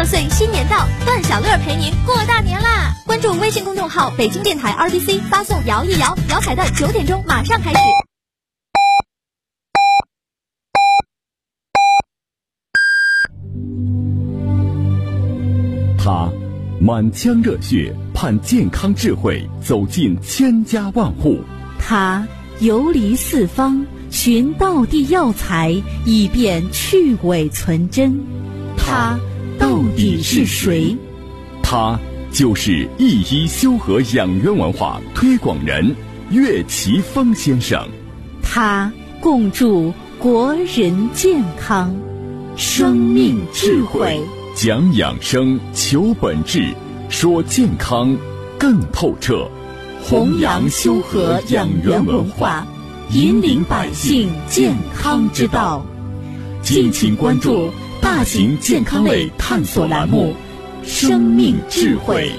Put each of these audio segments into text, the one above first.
岁新年到，段小乐陪您过大年啦！关注微信公众号北京电台 RBC， 发送摇一摇，摇彩蛋9点钟马上开始。 他满腔热血盼健康智慧走进千家万户， 他游离四方寻道地药材，以便去伪存真。他到底是谁？ 他就是一一修和养元文化推广人岳奇峰先生。 他共筑国人健康，生命智慧， 讲养生，求本质，说健康更透彻， 弘扬修和养元文化，引领百姓健康之道。敬请关注大型健康类探索栏目《生命智慧》。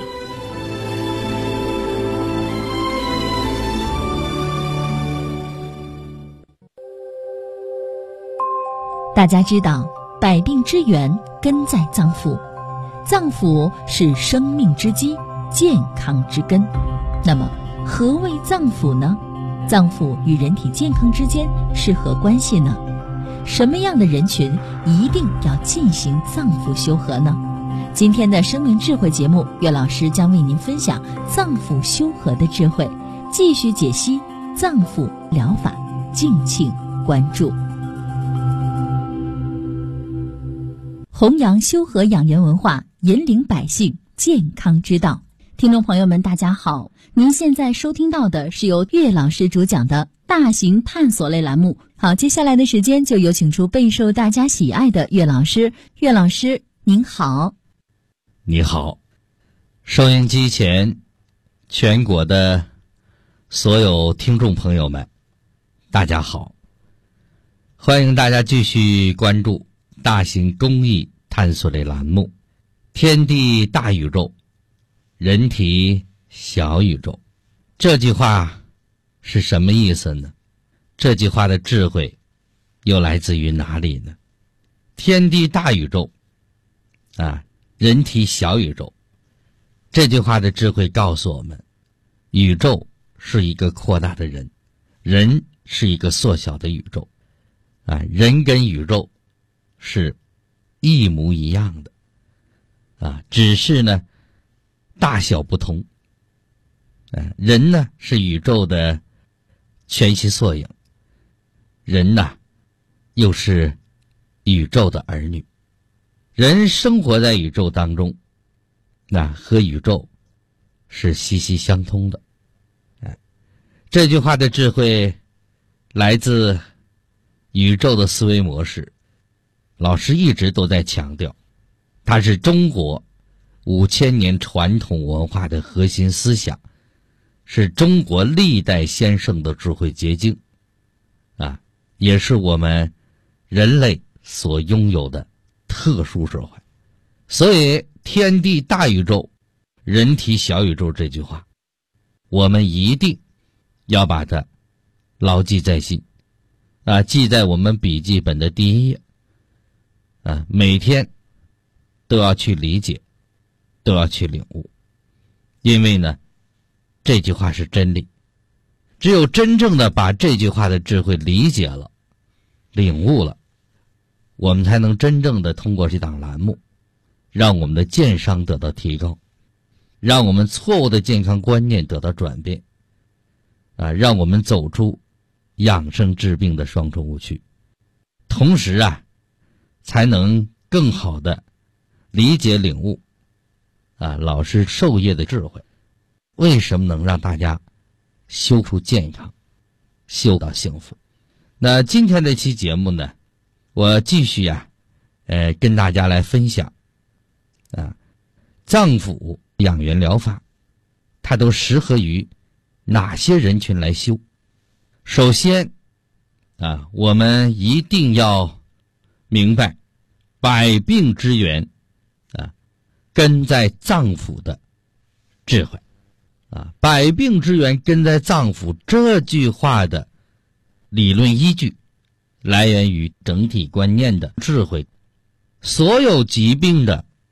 大家知道，百病之源根在脏腑，脏腑是生命之基，健康之根。那么，何谓脏腑呢？脏腑与人体健康之间是何关系呢？什么样的人群一定要进行脏腑修和呢？今天的生命智慧节目，岳老师将为您分享脏腑修和的智慧，继续解析脏腑疗法，敬请关注。弘扬修和养元文化，引领百姓健康之道。听众朋友们，大家好，您现在收听到的是由岳老师主讲的大型探索类栏目。好，接下来的时间就有请出备受大家喜爱的岳老师。岳老师您好。 你好，收音机前全国的所有听众朋友们，大家好，欢迎大家继续关注大型公益探索类栏目天地大宇宙，人体小宇宙。这句话是什么意思呢？这句话的智慧又来自于哪里呢？天地大宇宙人体小宇宙，这句话的智慧告诉我们，宇宙是一个扩大的人，人是一个缩小的宇宙人跟宇宙是一模一样的只是呢大小不同人呢是宇宙的全息缩影，人呢又是宇宙的儿女，人生活在宇宙当中，和宇宙是息息相通的这句话的智慧来自宇宙的思维模式，老师一直都在强调，它是中国5000年传统文化的核心思想，是中国历代先生的智慧结晶也是我们人类所拥有的特殊智慧。所以天地大宇宙，人体小宇宙这句话，我们一定要把它牢记在心记在我们笔记本的第一页每天都要去理解，都要去领悟。因为呢这句话是真理，只有真正的把这句话的智慧理解了，领悟了，我们才能真正的通过这档栏目，让我们的健康得到提高，让我们错误的健康观念得到转变让我们走出养生治病的双重误区，同时才能更好的理解领悟老师授业的智慧，为什么能让大家修出健康，修到幸福。那今天这期节目呢，我继续跟大家来分享脏腑养元疗法，它都适合于哪些人群来修。首先我们一定要明白百病之源根在脏腑的智慧百病之源根在脏腑这句话的理论依据来源于整体观念的智慧。所有疾病的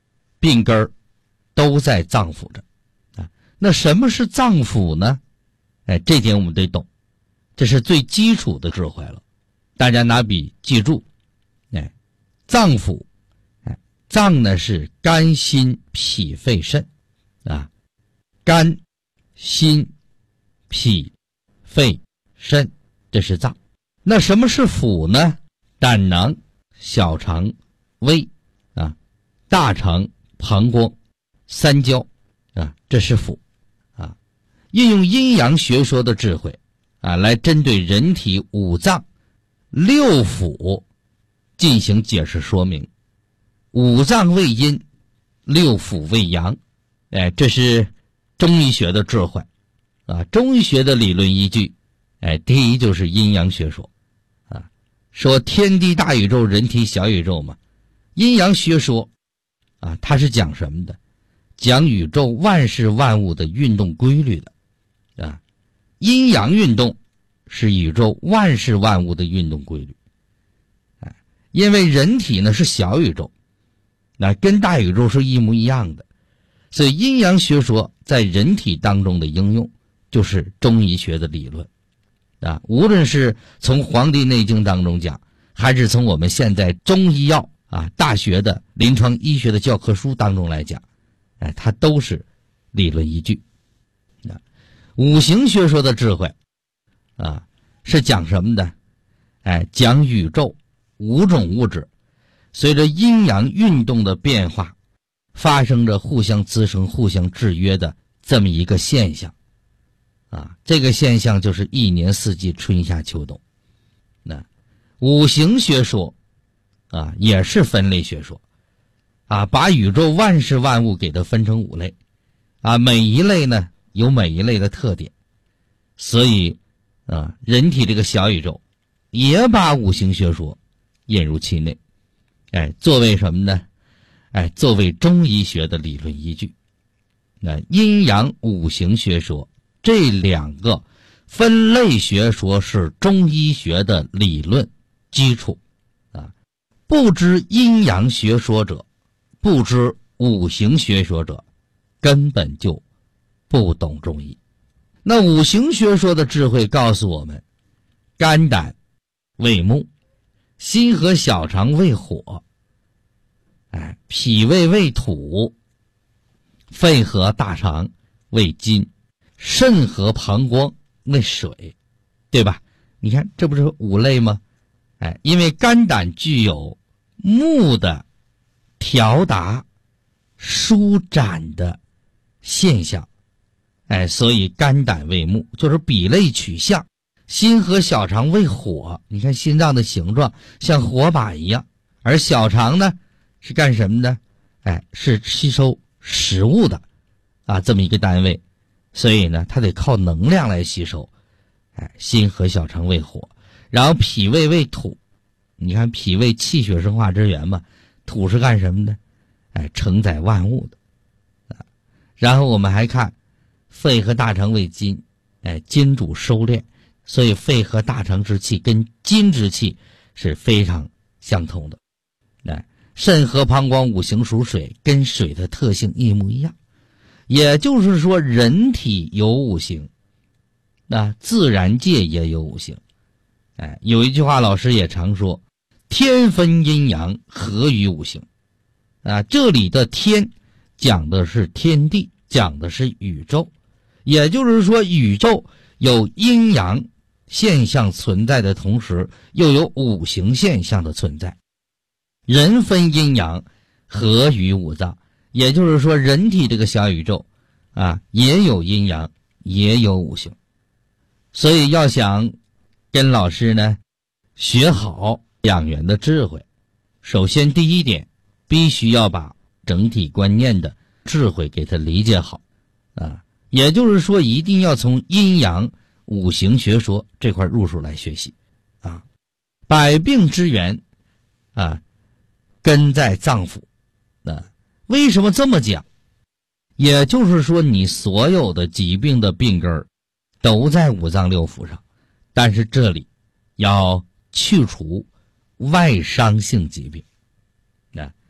病根儿都在脏腑这啊。那什么是脏腑呢？这点我们得懂，这是最基础的智慧了。大家拿笔记住，脏腑，脏呢是肝、心、脾、肺、肾啊，肝、心、脾、肺、肾，这是脏。那什么是腑呢？胆囊、小肠、胃啊，大肠、膀胱、三焦啊，这是腑啊。运用阴阳学说的智慧啊，来针对人体五脏六腑进行解释说明。五脏为阴，六腑为阳，这是中医学的智慧啊。中医学的理论依据，第一就是阴阳学说啊，说天地大宇宙，人体小宇宙嘛。阴阳学说啊，它是讲什么的？讲宇宙万事万物的运动规律的啊。阴阳运动是宇宙万事万物的运动规律。因为人体呢是小宇宙，那跟大宇宙是一模一样的，所以阴阳学说在人体当中的应用就是中医学的理论啊。无论是从《黄帝内经》当中讲，还是从我们现在中医药啊大学的临床医学的教科书当中来讲，它都是理论依据。五行学说的智慧啊，是讲什么的？讲宇宙五种物质随着阴阳运动的变化，发生着互相滋生、互相制约的这么一个现象啊。这个现象就是一年四季，春夏秋冬。那五行学说啊，也是分类学说啊，把宇宙万事万物给它分成五类啊，每一类呢有每一类的特点，所以啊，人体这个小宇宙也把五行学说引入其内，作为什么呢？作为中医学的理论依据。那阴阳五行学说这两个分类学说是中医学的理论基础啊。不知阴阳学说者，不知五行学说者，根本就不懂中医。那五行学说的智慧告诉我们，肝胆为木，心和小肠为火，脾胃为土，肺和大肠为金，肾和膀胱为水，对吧？你看这不是五类吗？因为肝胆具有木的调达舒展的现象，所以肝胆为木，就是比类取向。心和小肠为火，你看心脏的形状像火把一样，而小肠呢是干什么的？是吸收食物的啊，这么一个单位，所以呢它得靠能量来吸收。心和小肠为火，然后脾胃为土，你看脾胃气血生化之源嘛，土是干什么的？承载万物的。然后我们还看肺和大肠为金，金主收敛，所以肺和大肠之气跟金之气是非常相同的。肾和膀胱五行属水，跟水的特性一模一样。也就是说，人体有五行，那自然界也有五行。有一句话老师也常说，天分阴阳，合于五行。这里的天讲的是天地，讲的是宇宙。也就是说，宇宙有阴阳现象存在的同时，又有五行现象的存在。人分阴阳，合于五脏，也就是说，人体这个小宇宙啊，也有阴阳，也有五行。所以要想跟老师呢学好养元的智慧，首先第一点，必须要把整体观念的智慧给它理解好啊。也就是说，一定要从阴阳五行学说这块入手来学习啊。百病之源啊，根在脏腑。为什么这么讲？也就是说，你所有的疾病的病根儿都在五脏六腑上，但是这里要去除外伤性疾病。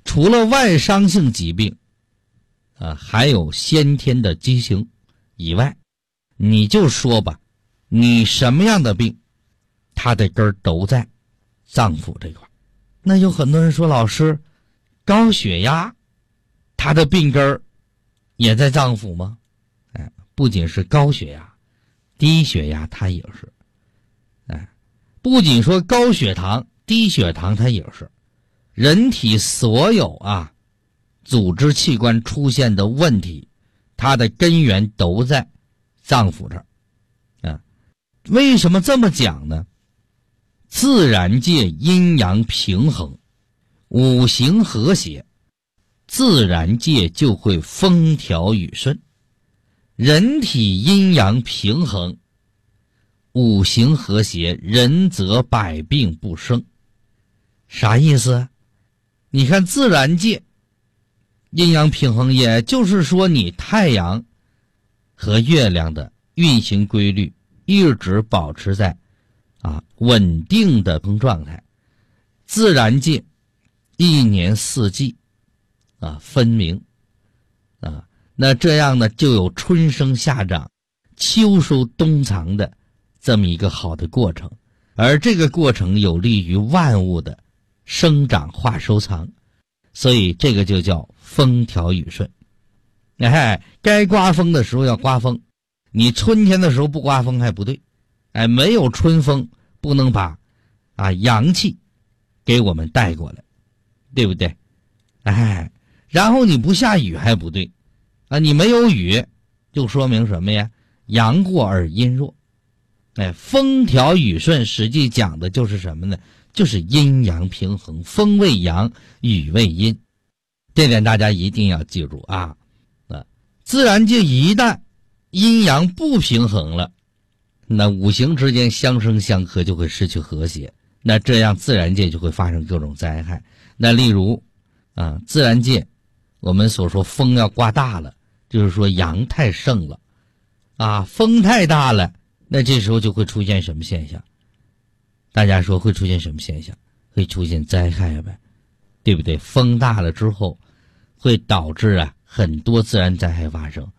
除了外伤性疾病还有先天的畸形以外，你就说吧，你什么样的病它的根儿都在脏腑这块。那有很多人说，老师，高血压它的病根儿也在脏腑吗？不仅是高血压，低血压它也是。不仅说高血糖、低血糖它也是。人体所有组织器官出现的问题，它的根源都在脏腑这儿。为什么这么讲呢？自然界阴阳平衡，五行和谐，自然界就会风调雨顺。人体阴阳平衡，五行和谐，人则百病不生。啥意思？你看自然界阴阳平衡，也就是说你太阳和月亮的运行规律一直保持在稳定的状态。自然界一年四季分明那这样呢，就有春生夏长、秋收冬藏的这么一个好的过程，而这个过程有利于万物的生长化收藏，所以这个就叫风调雨顺。该刮风的时候要刮风，你春天的时候不刮风还不对。没有春风不能把阳气给我们带过来，对不对？然后你不下雨还不对你没有雨就说明什么呀？阳过而阴弱。风调雨顺实际讲的就是什么呢？就是阴阳平衡，风为阳，雨为阴。这点大家一定要记住自然界一旦阴阳不平衡了，那五行之间相生相克就会失去和谐，那这样自然界就会发生各种灾害。那例如自然界我们所说风要刮大了，就是说阳太盛了风太大了，那这时候就会出现什么现象？大家说会出现什么现象？会出现灾害呗，对不对？风大了之后会导致很多自然灾害发生。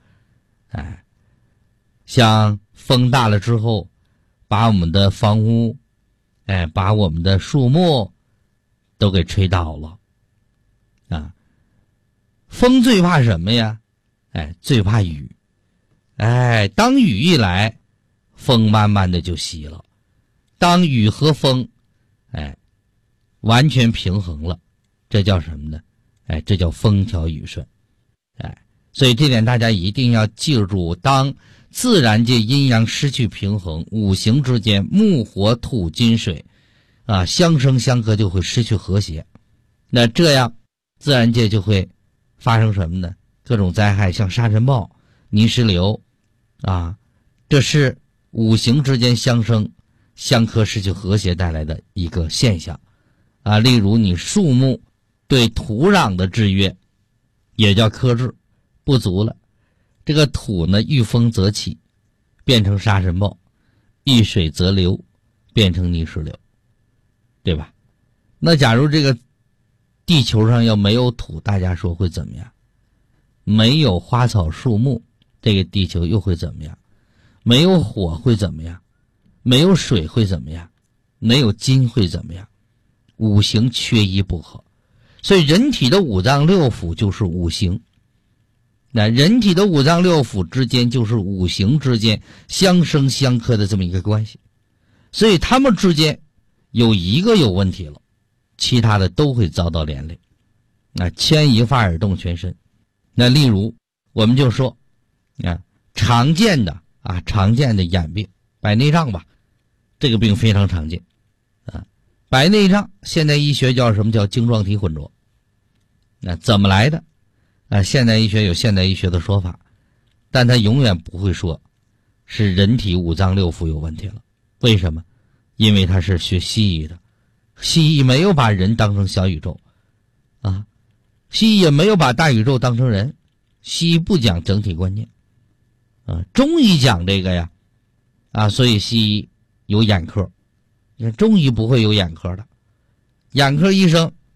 像风大了之后把我们的房屋把我们的树木都给吹倒了风最怕什么呀？最怕雨。当雨一来，风慢慢的就息了。当雨和风完全平衡了，这叫什么呢？这叫风调雨顺。所以这点大家一定要记住，当自然界阴阳失去平衡，五行之间木火土金水相生相克，就会失去和谐。那这样自然界就会发生什么呢？各种灾害，像沙尘暴、泥石流这是五行之间相生相克失去和谐带来的一个现象例如你树木对土壤的制约也叫克制不足了，这个土呢遇风则起，变成沙尘暴，遇水则流，变成泥石流，对吧？那假如这个地球上要没有土，大家说会怎么样？没有花草树木，这个地球又会怎么样？没有火会怎么样？没有水会怎么样？没有金会怎么样？五行缺一不可。所以人体的五脏六腑就是五行，那人体的五脏六腑之间就是五行之间相生相克的这么一个关系。所以他们之间有一个有问题了，其他的都会遭到连累。牵一发而动全身。那例如我们就说常见的眼病，白内障吧，这个病非常常见白内障现代医学叫什么？叫晶状体混浊。那怎么来的？现代医学有现代医学的说法，但他永远不会说是人体五脏六腑有问题了。为什么？因为他是学西医的，西医没有把人当成小宇宙西医也没有把大宇宙当成人，西医不讲整体观念中医讲这个呀所以西医有眼科。你看中医不会有眼科的，眼科医生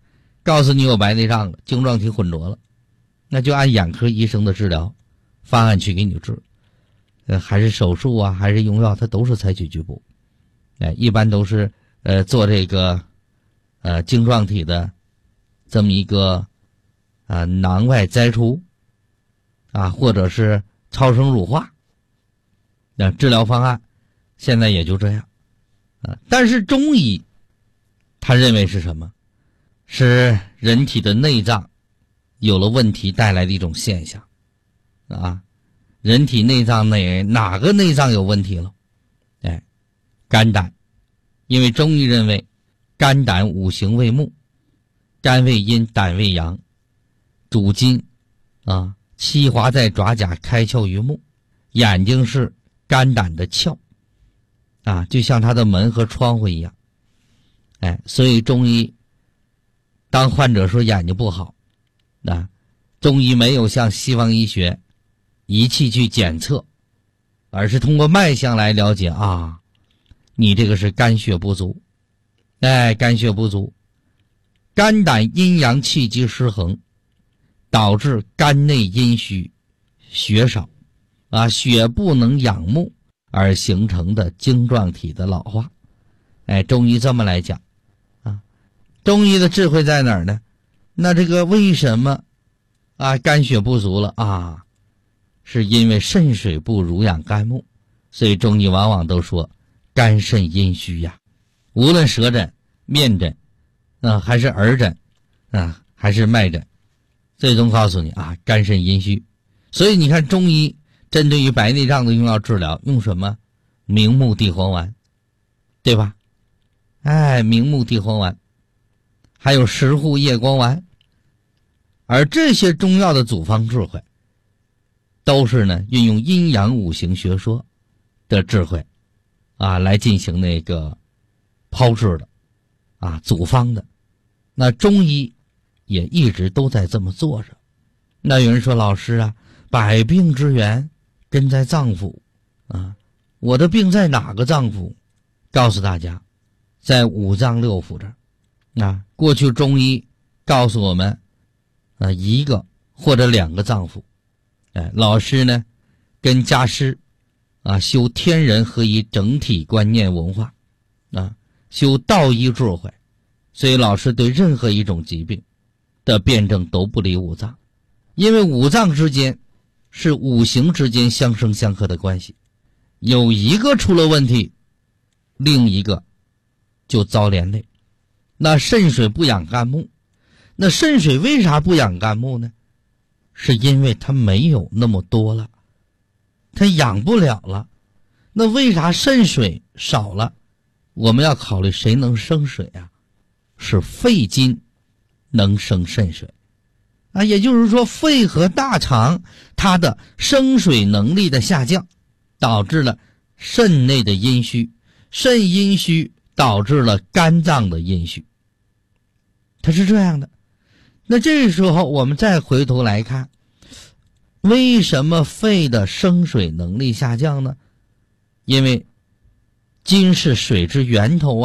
告诉你有白内障了，晶状体混浊了，那就按眼科医生的治疗方案去给你治，还是手术啊，还是用药，它都是采取局部，一般都是做这个晶状体的这么一个囊外摘除啊，或者是超声乳化，治疗方案现在也就这样啊。但是中医他认为是什么？是人体的内脏有了问题带来的一种现象啊。人体内脏哪个内脏有问题了？肝胆，因为中医认为肝胆五行为木，肝为阴，胆为阳，主筋啊，气华在爪甲，开窍于目，眼睛是肝胆的窍啊，就像它的门和窗户一样。所以中医当患者说眼睛不好，中医没有像西方医学仪器去检测，而是通过脉象来了解啊，你这个是肝血不足。肝血不足，肝胆阴阳气机失衡，导致肝内阴虚，血少啊，血不能养目而形成的晶状体的老化。中医这么来讲啊，中医的智慧在哪儿呢？那这个为什么肝血不足了啊？是因为肾水不濡养肝木，所以中医往往都说肝肾阴虚呀。无论舌诊、面诊还是耳诊还是脉诊，最终告诉你肝肾阴虚。所以你看中医针对于白内障的用药治疗用什么？明目地黄丸，对吧？明目地黄丸，还有石斛叶光丸。而这些中药的组方智慧都是呢运用阴阳五行学说的智慧来进行那个炮制的组方的。那中医也一直都在这么做着。那有人说老师百病之源根在脏腑我的病在哪个脏腑？告诉大家，在五脏六腑这儿过去中医告诉我们一个或者两个脏腑。老师呢跟家师修天人合一整体观念文化修道医智慧，所以老师对任何一种疾病的辩证都不离五脏，因为五脏之间是五行之间相生相克的关系，有一个出了问题，另一个就遭连累。那肾水不养肝木，那肾水为啥不养肝木呢？是因为它没有那么多了，它养不了了。那为啥肾水少了？我们要考虑谁能生水是肺金能生肾水也就是说肺和大肠它的生水能力的下降，导致了肾内的阴虚，肾阴虚导致了肝脏的阴虚，它是这样的。那这时候我们再回头来看，为什么肺的生水能力下降呢？因为金是水之源头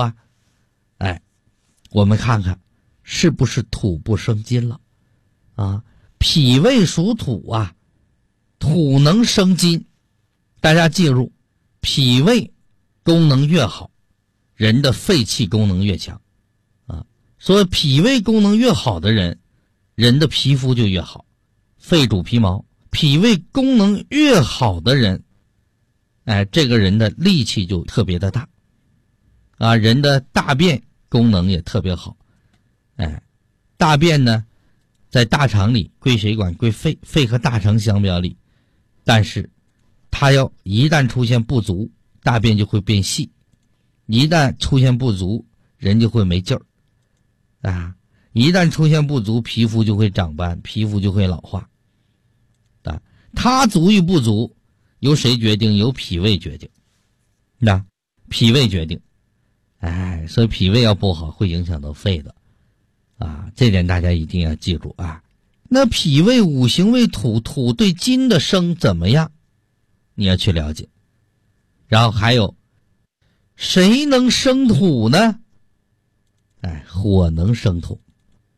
我们看看是不是土不生金了脾胃属土土能生金。大家记住，脾胃功能越好，人的肺气功能越强所以脾胃功能越好的人，人的皮肤就越好。肺主皮毛，脾胃功能越好的人这个人的力气就特别的大人的大便功能也特别好大便呢在大肠里归谁管？归肺。肺和大肠相表里，但是它要一旦出现不足，大便就会变细，一旦出现不足，人就会没劲儿一旦出现不足，皮肤就会长斑，皮肤就会老化它足与不足由谁决定？由脾胃决定脾胃决定所以脾胃要不好会影响到肺的这点大家一定要记住那脾胃五行为土，土对金的生怎么样？你要去了解。然后还有谁能生土呢？火能生土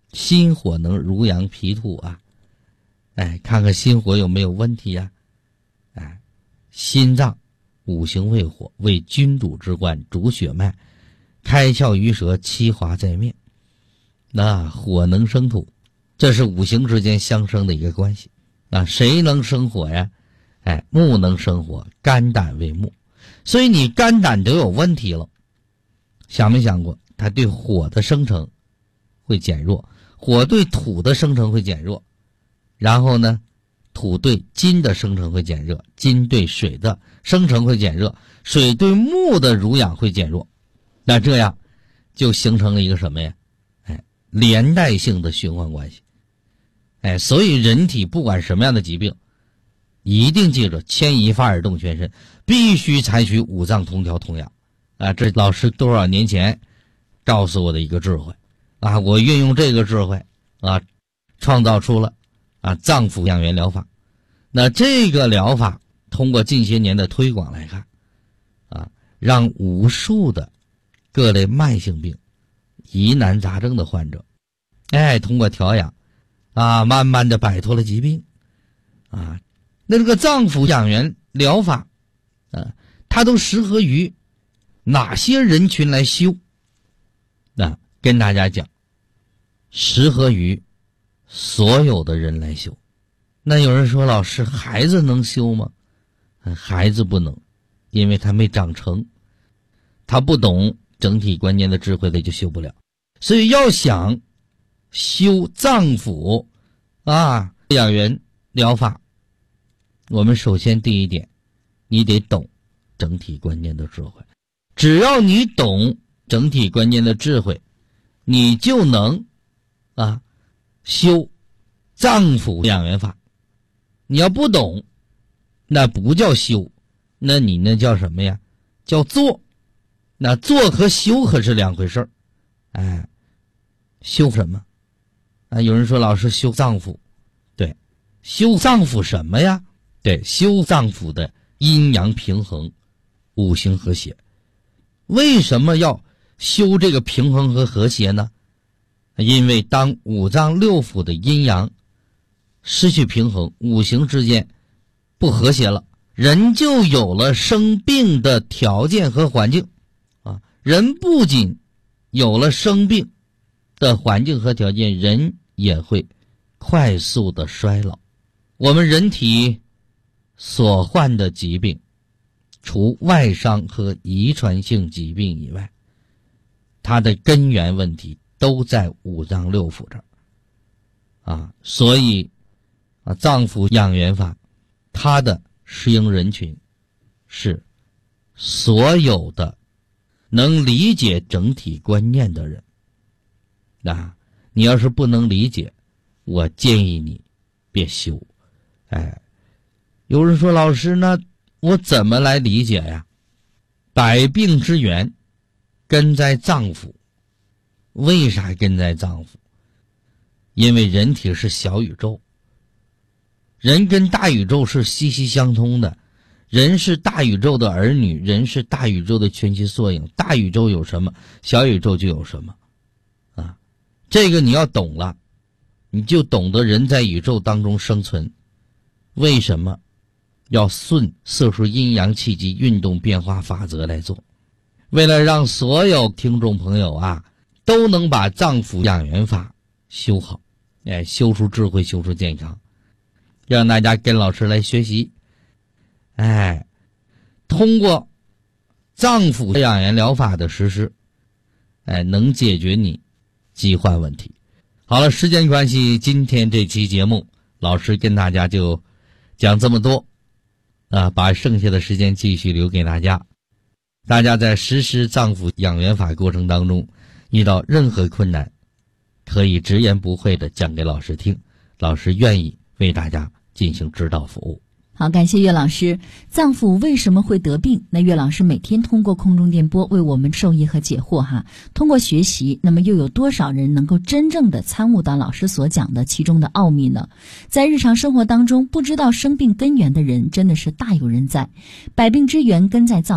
心火能濡养脾土啊，看看心火有没有问题呀。心脏五行为火，为君主之官，主血脉，开窍于舌，七华在面。那火能生土，这是五行之间相生的一个关系。谁能生火呀？木能生火，肝胆为木，所以你肝胆都有问题了。想没想过，它对火的生成会减弱，火对土的生成会减弱，然后呢，土对金的生成会减弱，金对水的生成会减弱，水对木的濡养会减弱。那这样就形成了一个什么呀？连带性的循环关系。所以人体不管什么样的疾病，一定记着牵一发而动全身，必须采取五脏同调同养。这老师多少年前告诉我的一个智慧我运用这个智慧创造出了脏腑养元疗法。那这个疗法通过近些年的推广来看让无数的各类慢性病、疑难杂症的患者通过调养慢慢的摆脱了疾病那这个脏腑养元疗法它都适合于哪些人群来修？跟大家讲，适合于所有的人来修。那有人说，老师，孩子能修吗？孩子不能，因为他没长成，他不懂整体观念的智慧，他就修不了。所以要想修脏腑养元疗法，我们首先第一点，你得懂整体观念的智慧。只要你懂整体观念的智慧，你就能修脏腑养元法。你要不懂，那不叫修，那你那叫什么呀？叫做。那做和修可是两回事儿。修什么？有人说，老师，修脏腑。对，修脏腑什么呀？对，修脏腑的阴阳平衡，五行和谐。为什么要修这个平衡和和谐呢？因为当五脏六腑的阴阳失去平衡，五行之间不和谐了，人就有了生病的条件和环境人不仅有了生病的环境和条件，人也会快速的衰老。我们人体所患的疾病，除外伤和遗传性疾病以外，它的根源问题都在五脏六腑这儿所以脏腑养元法它的适应人群是所有的能理解整体观念的人你要是不能理解，我建议你别修。有人说，老师，那我怎么来理解呀？百病之源根在脏腑。为啥根在脏腑？因为人体是小宇宙，人跟大宇宙是息息相通的，人是大宇宙的儿女，人是大宇宙的全息缩影。大宇宙有什么，小宇宙就有什么这个你要懂了，你就懂得人在宇宙当中生存。为什么要顺色素阴阳气机运动变化法则来做？为了让所有听众朋友都能把脏腑养元法修好，修出智慧，修出健康，让大家跟老师来学习。通过脏腑养元疗法的实施，能解决你疾患问题。好了，时间关系，今天这期节目老师跟大家就讲这么多把剩下的时间继续留给大家。大家在实施脏腑养元法过程当中遇到任何困难，可以直言不讳的讲给老师听，老师愿意为大家进行指导服务。 好，感谢岳老师。脏腑为什么会得病？那岳老师每天通过空中电波为我们授意和解惑通过学习，那么又有多少人能够真正的参悟到老师所讲的其中的奥秘呢？在日常生活当中，不知道生病根源的人真的是大有人在。百病之源根在脏腑，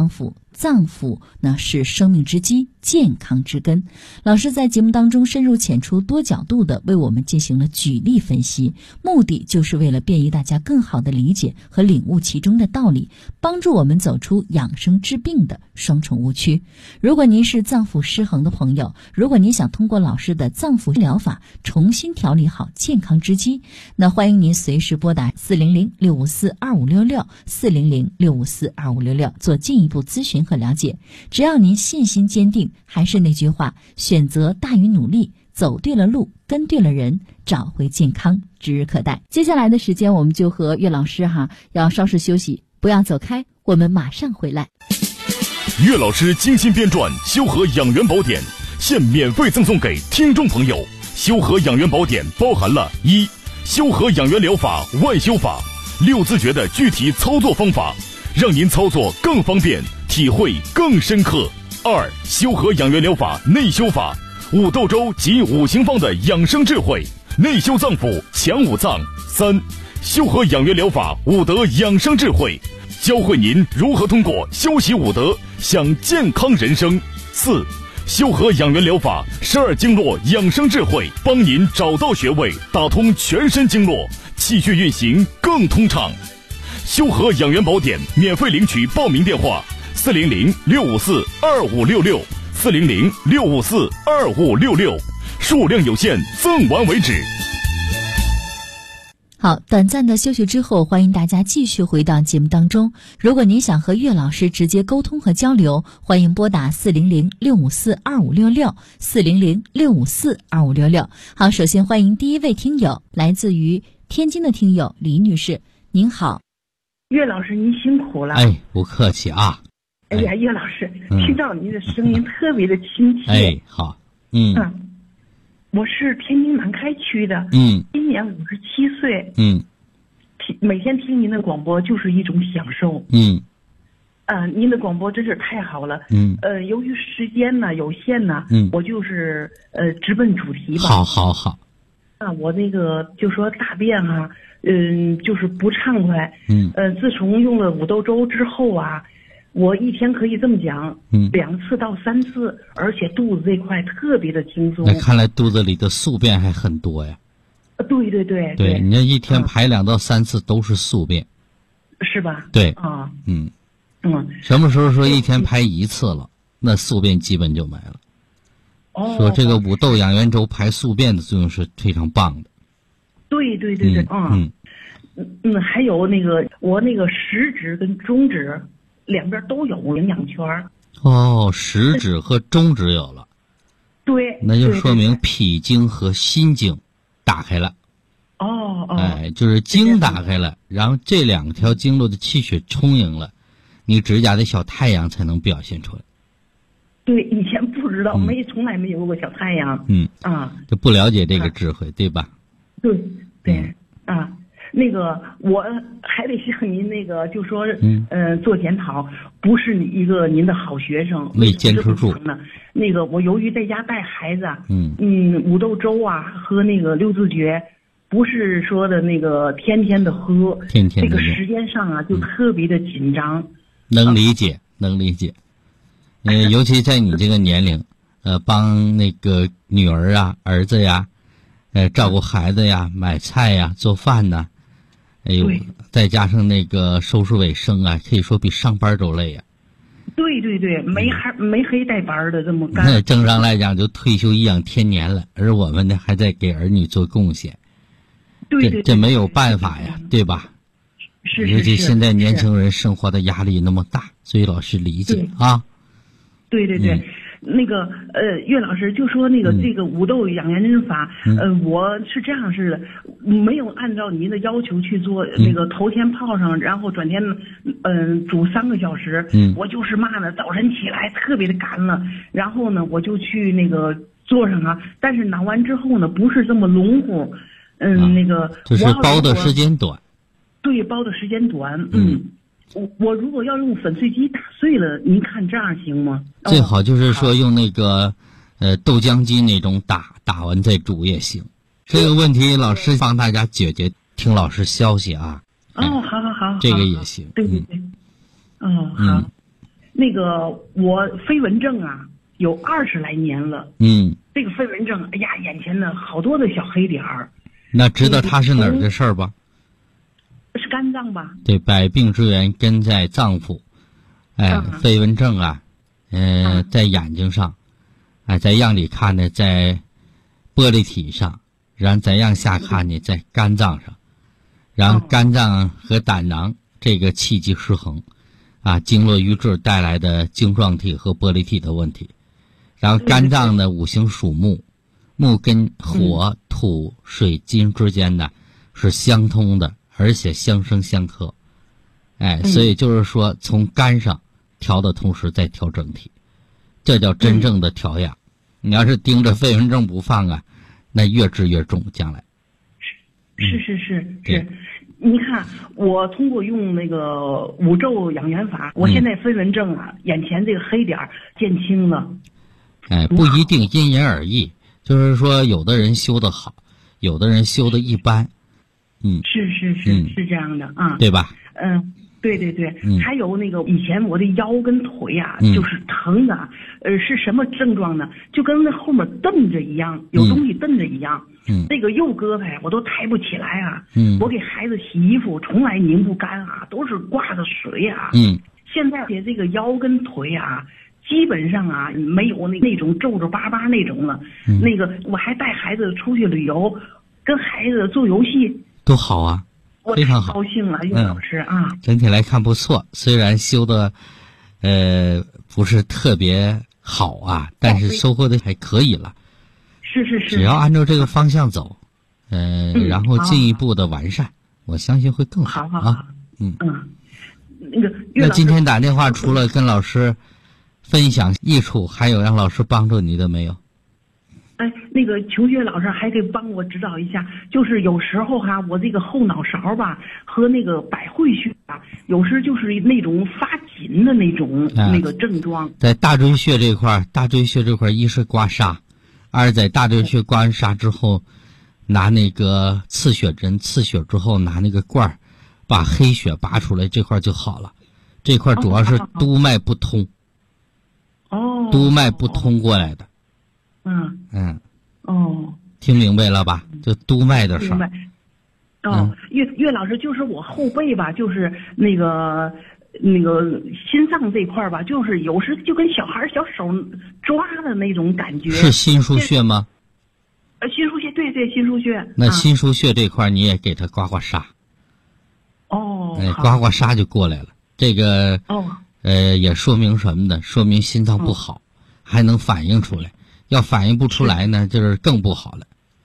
脏腑呢是生命之基，健康之根。老师在节目当中深入浅出、多角度的为我们进行了举例分析，目的就是为了便于大家更好的理解和领悟其中的道理，帮助我们走出养生治病的双重误区。如果您是脏腑失衡的朋友，如果您想通过老师的脏腑疗法重新调理好健康之基，那欢迎您随时拨打400-654-2566 400-654-2566做进一步咨询和了解。只要您信心坚定，还是那句话，选择大于努力，走对了路，跟对了人，找回健康指日可待。接下来的时间我们就和岳老师要稍事休息，不要走开，我们马上回来。 岳老师精心编撰修和养元宝典，现免费赠送给听众朋友。修和养元宝典包含了1修和养元疗法外修法，6字诀的具体操作方法，让您操作更方便，体会更深刻。2修和养元疗法内修法，5豆粥及5行方的养生智慧，内修脏腑，强五脏。3修和养元疗法5德养生智慧，教会您如何通过修习5德享健康人生。4修和养元疗法12经络养生智慧，帮您找到穴位，打通全身经络，气血运行更通畅。修和养元宝典免费领取报名电话400-654-2566 400-654-2566，数量有限，赠完为止。 好，短暂的休息之后，欢迎大家继续回到节目当中。如果您想和岳老师直接沟通和交流，欢迎拨打400-654-2566 400-654-2566。好，首先欢迎第一位听友，来自于天津的听友李女士，您好。 岳老师您辛苦了。 哎，不客气啊。 哎呀，岳老师，听到您的声音特别的亲切。 哎，好。 我是天津南开区的，今年57岁，每天听您的广播就是一种享受，您的广播真是太好了，由于时间呢有限呢，我就是直奔主题吧。好。我那个就说大便就是不畅快，自从用了5豆粥之后我一天可以这么讲，2次到3次，而且肚子这块特别的轻松。 那看来肚子里的宿便还很多呀。 对， 你这一天排2到3次都是宿便， 是吧？ 对什么时候说一天排1次了，那宿便基本就没了。说这个5豆养元粥排宿便的作用是非常棒的。 对，还有那个我那个食指跟中指两边都有营养圈。 食指和中指有了， 对， 那就说明脾经和心经打开了。就是经打开了，然后这2条经络的气血充盈了，你指甲的小太阳才能表现出来。 对，以前不知道，从来没有过小太阳。 就不了解这个智慧，对吧？ 对，那个我还得向您那个就说做检讨，不是您的好学生， 没坚持住呢。那个我由于在家带孩子5豆粥喝那个6字诀，不是说的那个天天的喝，这个时间上就特别的紧张。 能理解。尤其在你这个年龄，帮那个女儿儿子照顾孩子买菜做饭呐，再加上那个收拾卫生可以说比上班都累呀。 对，没黑带班的这么干。 那正常来讲就退休颐养天年了，而我们呢还在给儿女做贡献。这没有办法呀，对吧？ 是。 尤其现在年轻人生活的压力那么大，所以老师理解对。那个岳老师就说那个这个5豆养元法，我是这样式的，没有按照您的要求去做，那个头天泡上，然后转天煮3个小时，我就是早晨起来特别的干了，然后呢我就去那个做上但是拿完之后呢不是这么龙乎，那个就是包的时间短。 对，包的时间短。我如果要用粉碎机打碎了，您看这样行吗？ 最好就是说用那个豆浆机那种打完再煮也行。这个问题老师帮大家解决，听老师消息啊。 好， 这个也行。 对。好。 那个我飞蚊症啊，有20来年了。这个飞蚊症，哎呀，眼前呢好多的小黑点儿。 那知道它是哪儿的事儿吧？ 是肝脏吧？ 对，百病之源根在脏腑。飞蚊症啊，在眼睛上，在样里看呢，在玻璃体上，然后在样下看呢，在肝脏上，然后肝脏和胆囊这个气机失衡，经络瘀滞带来的晶状体和玻璃体的问题。然后肝脏的五行属木，木跟火、土、水、金之间呢是相通的，而且相生相克。所以就是说从肝上调的同时再调整体，这叫真正的调养。你要是盯着飞蚊症不放啊，那越治越重，将来。 是。你看，我通过用那个五咒养元法，我现在飞蚊症啊，眼前这个黑点减轻了。 不一定，因人而异。就是说，有的人修得好，有的人修得一般。 是这样的啊， 对吧？ 对，还有那个以前我的腰跟腿啊，就是疼的，是什么症状呢？就跟那后面蹬着一样，有东西蹬着一样。这个右胳膊我都抬不起来啊。我给孩子洗衣服从来拧不干啊，都是挂着水啊。现在给这个腰跟腿啊，基本上啊没有那种皱皱巴巴那种了。那个我还带孩子出去旅游，跟孩子做游戏都好啊。非常好， 高兴了，岳老师啊！ 整体来看不错，虽然修的，不是特别好啊，但是收获的还可以了。 是。 只要按照这个方向走，然后进一步的完善，我相信会更好啊。 那今天打电话除了跟老师分享益处，还有让老师帮助你的没有？ 那个求学老师还给帮我指导一下，就是有时候我这个后脑勺吧和那个百会穴有时就是那种发紧的那种那个症状。 在大椎穴这块，一是刮痧，二在大椎穴刮完痧之后，拿那个刺血针刺血之后，拿那个罐儿把黑血拔出来，这块就好了。这块主要是督脉不通。督脉不通过来的。听明白了吧？就督脉的事儿。 岳老师，就是我后背吧，就是那个心脏这块吧，就是有时就跟小孩小手抓的那种感觉。 是心腧穴吗？ 心腧穴，对，心腧穴。 那心腧穴这块你也给他刮刮痧。刮刮痧就过来了。这个也说明什么呢？说明心脏不好，还能反映出来。要反应不出来呢，就是更不好了。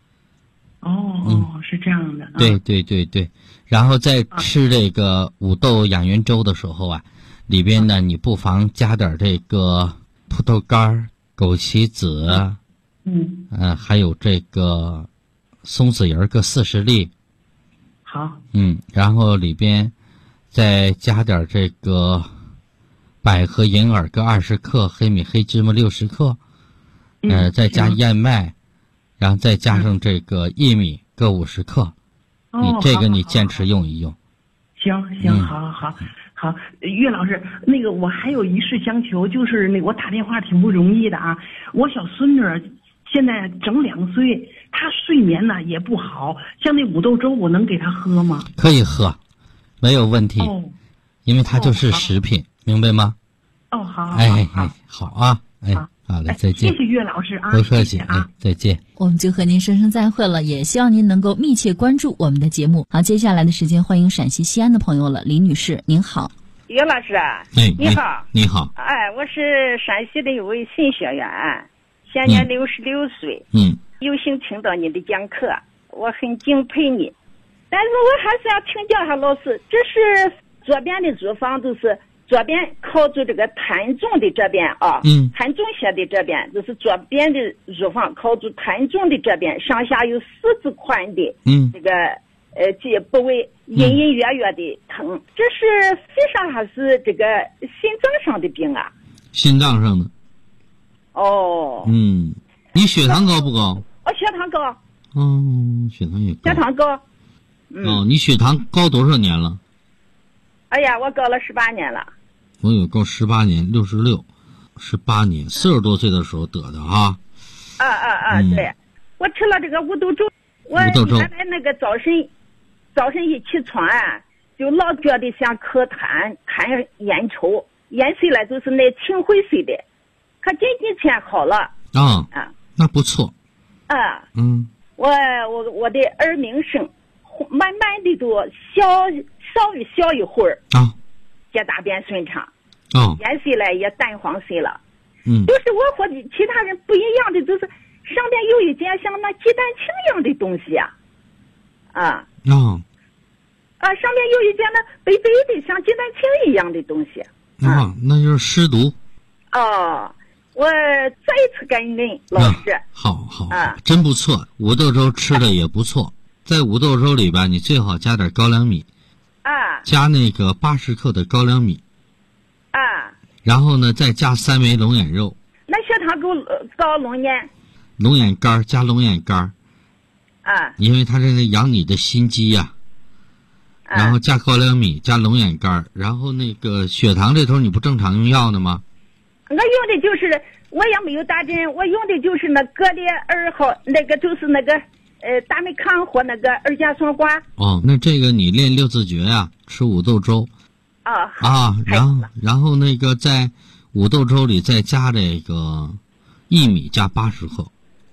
是这样的。 对。然后在吃这个五豆养元粥的时候啊，里边呢你不妨加点这个葡萄干、枸杞子，还有这个松子仁各40粒。 好。 然后里边再加点这个百合银耳各20克，黑米黑芝麻60克。再加燕麦，然后再加上这个薏米各50克，你这个你坚持用一用。 行，好，岳老师，那个我还有一事相求，就是那个我打电话挺不容易的啊，我小孙女现在整2岁，她睡眠呢也不好，像那五豆粥我能给她喝吗？ 可以喝，没有问题，因为它就是食品，明白吗？ 好。 好啊，好嘞，再见。 谢谢岳老师啊， 不客气啊，再见。 我们就和您说声再会了，也希望您能够密切关注我们的节目。好，接下来的时间欢迎陕西西安的朋友了，李女士，您好。 岳老师啊， 你好。你好。 我是陕西的一位新学员，现年66岁。有幸听到你的讲课，我很敬佩你。但是我还是要请教下老师，这是左边的乳房都是。左边靠住这个膻中的这边啊，膻中穴的这边，就是左边的乳房靠住膻中的这边，上下有4指宽的，这个这部位隐隐约约的疼，这是肺上还是这个心脏上的病啊？ 心脏上的。你血糖高不高？ 血糖高。 血糖也高。 血糖高。 你血糖高多少年了？ 哎呀，我高了18年了。 总有够18年，66，18年，40多岁的时候得的哈。 对，我吃了这个五豆粥，我原来那个早晨一起床啊，就老觉得像咳痰烟抽，烟睡了就是那清灰似的，可这几天好了。 那不错。 我的耳鸣声慢慢的都稍微小一会儿解大便顺畅，烟睡了也淡黄些了。就是我和其他人不一样的，就是上面有一点像那鸡蛋清一样的东西上面有一点那白白的像鸡蛋清一样的东西那就是湿毒。 我再一次感恩老师。 好真不错，五豆粥吃的也不错。在五豆粥里边，你最好加点高粱米加那个80克的高粱米然后呢再加3枚龙眼肉。 那血糖高龙眼干加龙眼干因为它是那养你的心肌呀。然后加高粱米加龙眼干，然后那个血糖这头你不正常用药呢吗？ 我用的就是我也没有打针，我用的就是那格列2号，那个就是那个达美康或那个2甲双胍。 那这个你练6字诀呀，吃五豆粥。然后那个在五豆粥里再加这个薏米加80克。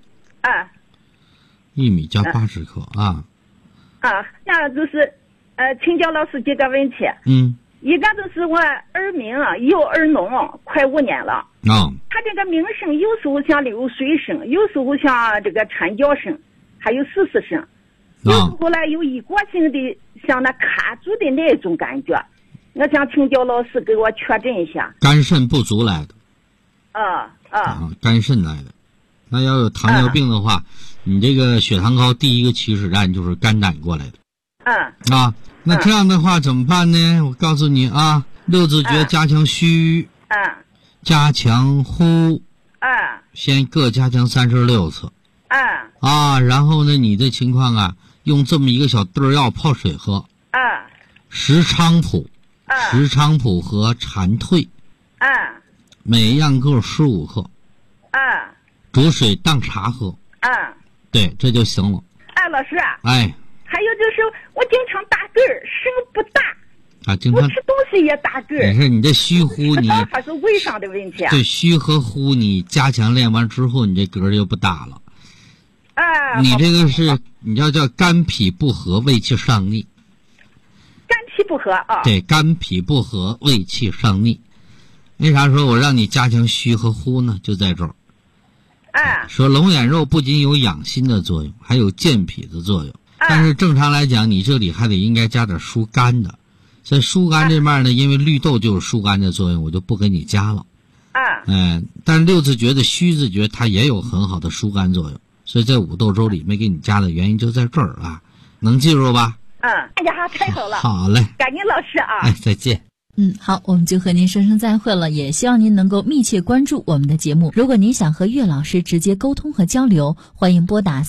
薏米加80克那就是请教老师几个问题。一个就是我耳鸣有耳聋快5年了。他这个鸣声有时候像流水声，有时候像这个蝉叫声，还有嘶嘶声，有时候呢有一过性的像那卡住的那种感觉。我想请教老师给我确诊一下。 肝肾不足来的。肝肾来的。那要有糖尿病的话，你这个血糖高第一个起始站就是肝胆过来的。那这样的话怎么办呢？我告诉你6字诀加强虚，加强呼，先各加强36次。然后呢，你的情况用这么一个小对药泡水喝。石菖蒲和蝉蜕，每样各15克。煮水当茶喝。对，这就行了。 老师还有就是我经常打嗝，声不大经常我吃东西也打嗝。 没事，你这虚呼你还是胃上的问题。 对，虚和呼你加强练完之后，你这嗝就不大了。你这个是你叫肝脾不和，胃气上逆。 肝脾不和对，肝脾不和，胃气上逆。为啥说我让你加强虚和呼呢？就在这儿。说龙眼肉不仅有养心的作用，还有健脾的作用。但是正常来讲，你这里还得应该加点疏肝的。所以疏肝这面呢，因为绿豆就有疏肝的作用，我就不给你加了。但是6字诀的虚字诀它也有很好的疏肝作用，所以在五豆粥里没给你加的原因就在这儿能记住吧？ 太好了。 好嘞， 感谢老师再见。 好，我们就和您说声再会了，也希望您能够密切关注我们的节目。如果您想和岳老师直接沟通和交流，欢迎拨打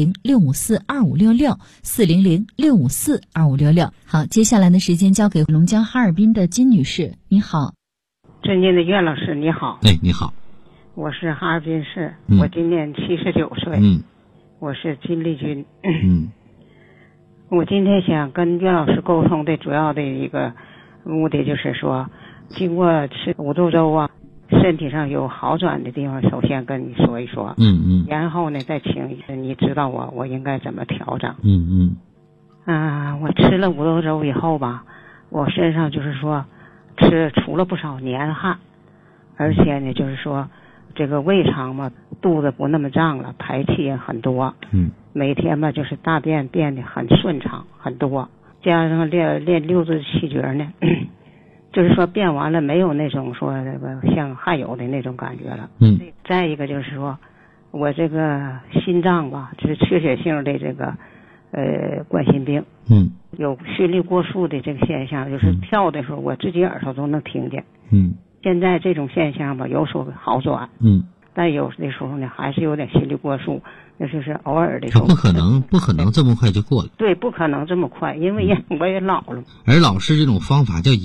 400-654-2566 400-654-2566。好，接下来的时间交给龙江哈尔滨的金女士。你好。 尊敬的岳老师你好。 你好。 我是哈尔滨市，我今年79岁。我是金丽君。我今天想跟岳老师沟通的主要的一个目的就是说，经过吃五豆粥身体上有好转的地方，首先跟你说一说。然后呢再请你指导我应该怎么调整。我吃了五豆粥以后我身上就是说出了不少年汗，而且呢就是说这个胃肠肚子不那么胀了，排气也很多。每天就是大便变得很顺畅很多，加上练6字气诀呢，就是说变完了没有那种说这个像汗有的那种感觉了。再一个就是说我这个心脏就是缺血性的这个冠心病。有心率过速的这个现象，就是跳的时候我自己耳朵都能听见。现在这种现象有所好转。但有的时候呢还是有点心率过速，那就是偶尔的时候。 不可能这么快就过了。 对，不可能这么快，因为我也老了。 而老师这种方法叫养，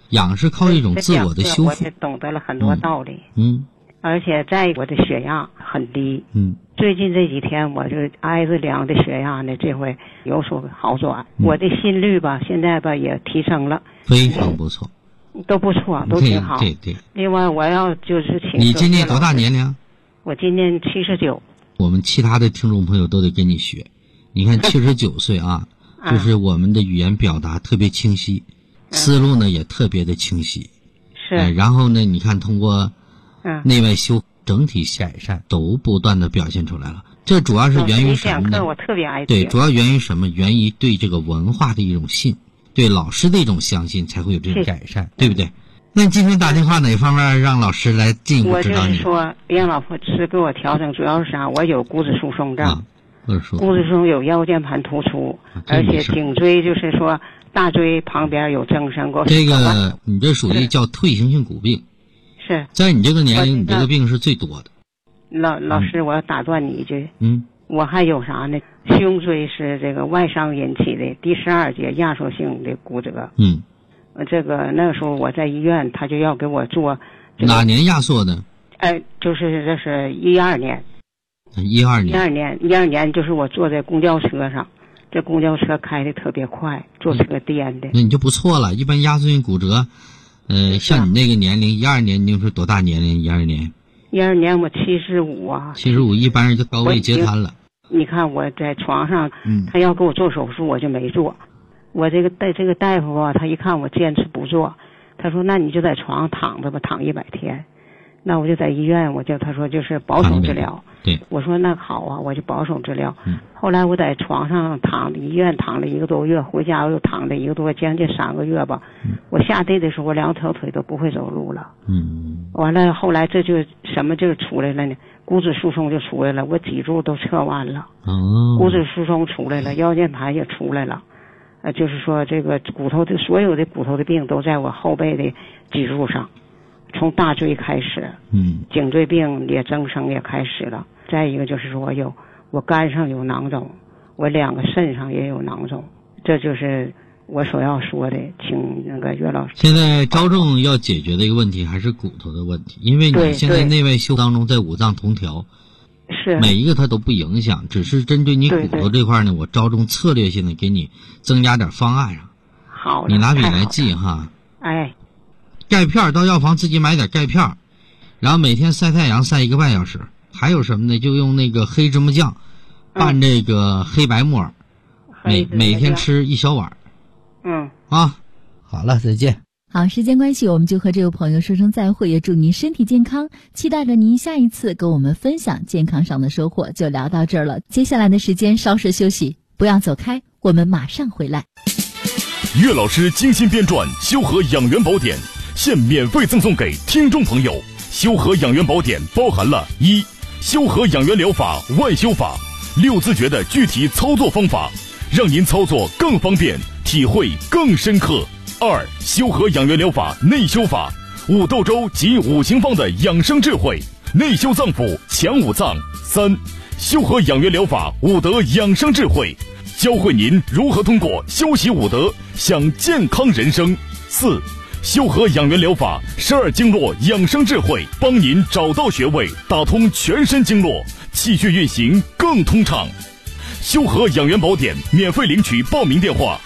养是靠一种自我的修复。 我也懂得了很多道理。而且我的血压很低。最近这几天我就挨着量的血压呢，这回有所好转。我的心率吧，现在吧也提升了， 非常不错， 都不错，都挺好。 对。 另外我要就是请你今年多大年龄？ 我今年79。 我们其他的听众朋友都得跟你学。你看79岁啊，就是我们的语言表达特别清晰，思路呢也特别的清晰。 是。 然后呢，你看通过内外修整体改善都不断的表现出来了。这主要是源于什么呢？ 我特别爱听。 对，主要源于什么？源于对这个文化的一种信，对老师的一种相信，才会有这种改善，对不对？那今天打电话哪方面让老师来进一步指导你？ 我就是说让老师给我调整，主要是啥？我有骨质疏松症，骨质疏松有腰间盘突出，而且颈椎就是说大椎旁边有增生过。 这个你这属于叫退行性骨病。 是在你这个年龄，你这个病是最多的。 老师，我要打断你一句。我还有啥呢？胸椎是这个外伤引起的第12节压缩性的骨折。这个那个时候我在医院，他就要给我做。 哪年压缩的？ 就是这是12年。12年就是我坐在公交车上，这公交车开的特别快，坐车颠的。 那你就不错了。一般压缩性骨折。像你那个年龄，12年，你是多大年龄？12年 ？12年我75啊。 75，一般人就高位截瘫了。 你看我在床上，他要给我做手术，我就没做。我这个大夫吧，他一看我坚持不做，他说那你就在床上躺着吧，躺100天。那我就在医院，他说就是保守治疗。 对， 我说那好啊，我就保守治疗。后来我在床上医院躺了1个多月，回家我又躺了1个多，将近3个月吧。我下地的时候，我2条腿都不会走路了。完了，后来这就什么就出来了呢？骨质疏松就出来了，我脊柱都测完了。骨质疏松出来了，腰间盘也出来了。就是说这个所有的骨头的病都在我后背的脊柱上。从大椎开始，颈椎病也增生也开始了。再一个就是说我肝上有囊肿，我2个肾上也有囊肿，这就是我所要说的。请那个岳老师。 现在着重要解决的一个问题还是骨头的问题，因为你现在内外修当中在5脏同调， 是每一个它都不影响，只是针对你骨头这块呢，我着重策略性的给你增加点方案上。 好， 你拿笔来记哈。钙片到药房自己买点钙片，然后每天晒太阳晒1个半小时。还有什么呢？就用那个黑芝麻酱拌这个黑白木耳，每天吃1小碗。好了，再见。 好，时间关系，我们就和这位朋友说声再会，也祝您身体健康，期待着您下一次跟我们分享健康上的收获。就聊到这儿了，接下来的时间稍事休息，不要走开，我们马上回来。 岳老师精心编撰修和养元宝典，现免费赠送给听众朋友。修和养元宝典包含了1修和养元疗法外修法，6字诀的具体操作方法，让您操作更方便，体会更深刻。2修和养元疗法内修法，5斗周及5行方的养生智慧，内修脏腑，强5脏。3修和养元疗法5德养生智慧，教会您如何通过修习5德享健康人生。4修和养元疗法12经络养生智慧，帮您找到穴位，打通全身经络，气血运行更通畅。修和养元宝典免费领取报名电话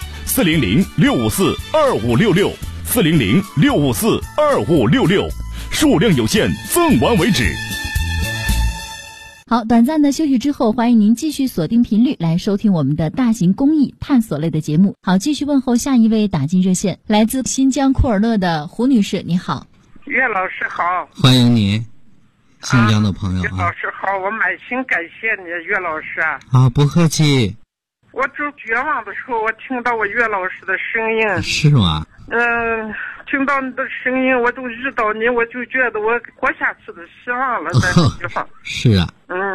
400-654-2566 400-654-2566，数量有限，赠完为止。 好，短暂的休息之后，欢迎您继续锁定频率来收听我们的大型公益探索类的节目。好，继续问候下一位打进热线，来自新疆库尔勒的胡女士，你好。 岳老师好。 欢迎你，新疆的朋友。 岳老师好，我满心感谢你，岳老师。 不客气。 我正绝望的时候，我听到我岳老师的声音。 是吗？ 听到你的声音，我就遇到你，我就觉得我活下去的希望了，在这地方。 是啊。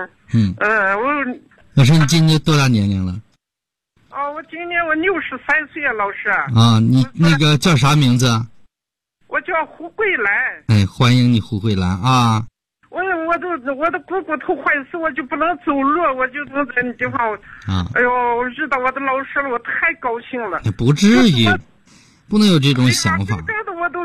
老师，你今年多大年龄了？ 我今年63岁，老师。 你那个叫啥名字？ 我叫胡桂兰。 欢迎你，胡桂兰啊。 我的骨头坏死，我就不能走路，我就能在那地方。哎呦，我遇到我的老师了，我太高兴了。 不至于。不能有这种想法。 我都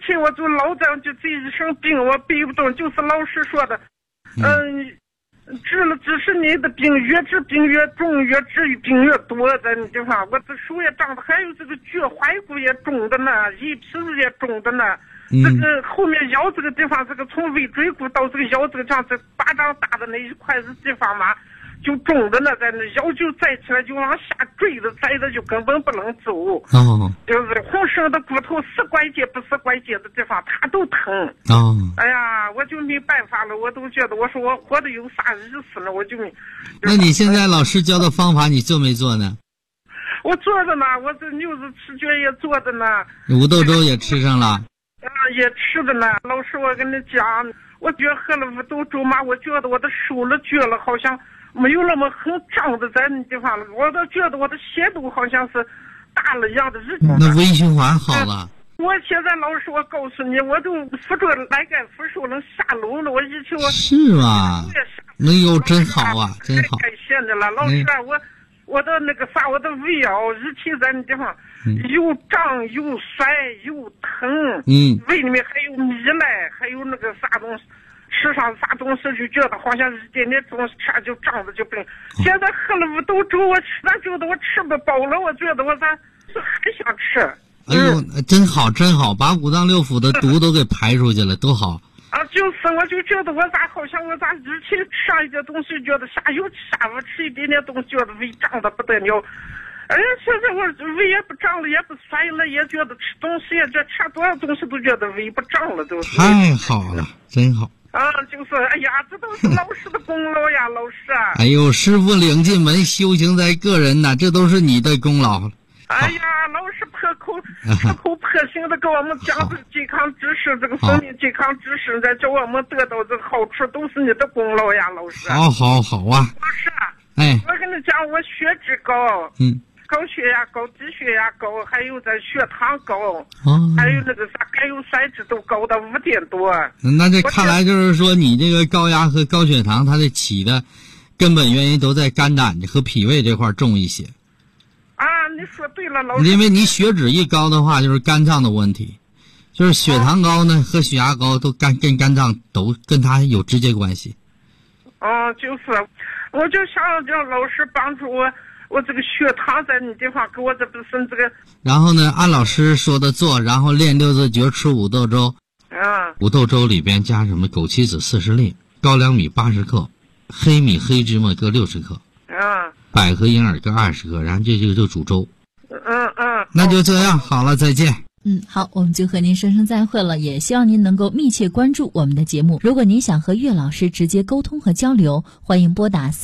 前我就老这样就这一生病，我背不动，就是老师说的，治了只是你的病越治病越重，越治病越多在那地方，我这手也长的，还有这个脚踝骨也肿的呢，一皮子也肿的呢。这个后面腰这个地方，这个从尾椎骨到这个腰这个这巴掌大的那一块的地方嘛，就肿的呢，在那腰就站起来就往下坠的，栽的就根本不能走。就是浑身的骨头是关节不是关节的地方，它都疼。哎呀，我就没办法了，我都觉得我说我活的有啥意思呢？我就没。 那你现在老师教的方法你做没做呢？ 我做着呢，我这牛子吃脚也做着呢， 五豆粥也吃上了。 也吃的呢。老师，我跟你讲，我觉喝了五豆粥嘛，我觉得我的手了脚了好像没有那么很胀的在那地方了，我都觉得我的血都好像是大了一样的。 那微循环好了。 我现在老师，我告诉你，我都扶着栏杆扶手能下楼了。我以前我是吗？哎呦，真好啊，真好！ 感谢你了，老师啊，我的那个啥，我的胃啊，以前在那地方又胀又酸又疼，胃里面还有糜烂，还有那个啥东西，吃上啥东西就觉得好像一点点东西吃就胀的就病。现在喝了五豆粥，我觉得我吃不饱了，我觉得我还想吃。 哎呦，真好真好，把五脏六腑的毒都给排出去了，多好。 就是我就觉得我咋好像我咋以前吃上一点东西觉得下午吃一点点东西觉得胃胀的不得了。现在我胃也不胀了，也不酸了，也觉得吃东西也这吃多少东西都觉得胃不胀了，都是。 太好了，真好。 就是哎呀，这都是老师的功劳呀，老师啊。 哎呦，师傅领进门，修行在个人呐，这都是你的功劳。 哎呀，老师破口破心的给我们讲这个健康知识，这个生命健康知识，再叫我们得到这个好处，都是你的功劳呀，老师。 好啊。 老师啊， 我跟你讲，我血脂高，高血压高，低血压高，还有这血糖高，还有那个啥甘油三酯都高到5点多。 那这看来就是说，你这个高压和高血糖，它的起的根本原因都在肝胆和脾胃这块重一些。 你说对了，老师。 因为你血脂一高的话，就是肝脏的问题，就是血糖高呢和血压高都跟肝脏都跟它有直接关系。 就是，我就想让老师帮助我这个血糖在你地方给我这不是这个。 然后呢，按老师说的做，然后练六字诀，吃五豆粥。五豆粥里边加什么？枸杞子40粒，高粱米80克，黑米黑芝麻各60克。百合银耳各20克，然后这就煮粥。那就这样，好了，再见。 好，我们就和您说声再会了，也希望您能够密切关注我们的节目。如果您想和岳老师直接沟通和交流，欢迎拨打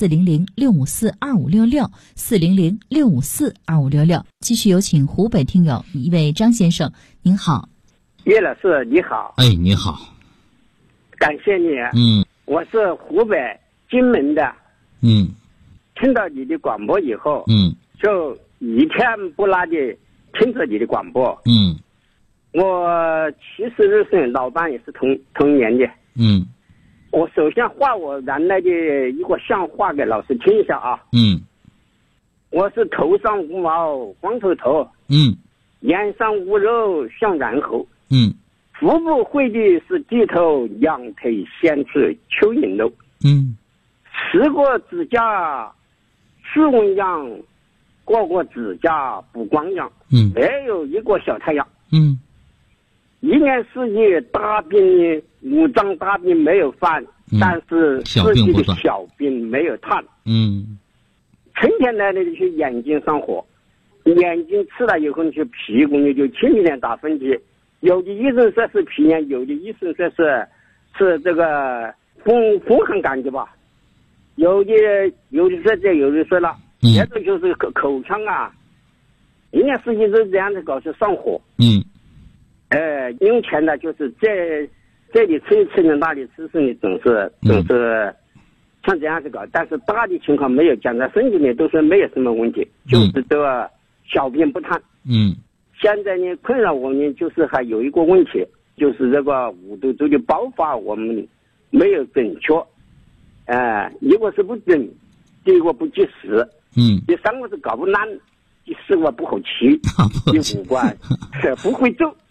400-654-2566，400-654-2566。继续有请湖北听友一位张先生，您好。 岳老师你好。 你好。 感谢你。我是湖北荆门的。听到你的广播以后，就一天不落的听着你的广播。我72岁，老伴也是同年的。我首先画我原来的一个像画给老师听一下啊。我是头上无毛光头头，脸上无肉像猿猴，腹部会的是低头，两腿先是蚯蚓肉，吃过指甲是纹样，过过指甲不光样，没有一个小太阳，一年四季大病五脏大病没有犯，但是自己的小病没有断，春天来了就眼睛上火，眼睛吃了以后就屁股里就轻一点打喷嚏，有的医生说是皮炎，有的医生说是这个风寒感觉吧，有的说这，有的说了，这个就是口腔啊，一年四季都这样子搞是上火。用钱呢就是这里吃一次呢，那里吃你总是像这样子搞，但是大的情况没有，讲在身体里都说没有什么问题，就是这个小便不畅。现在呢困扰我们就是还有一个问题，就是这个五豆粥的爆发我们没有准确，一个是不准，第一个不及时，第三个是搞不烂，第四个不好吃，第五个不会做。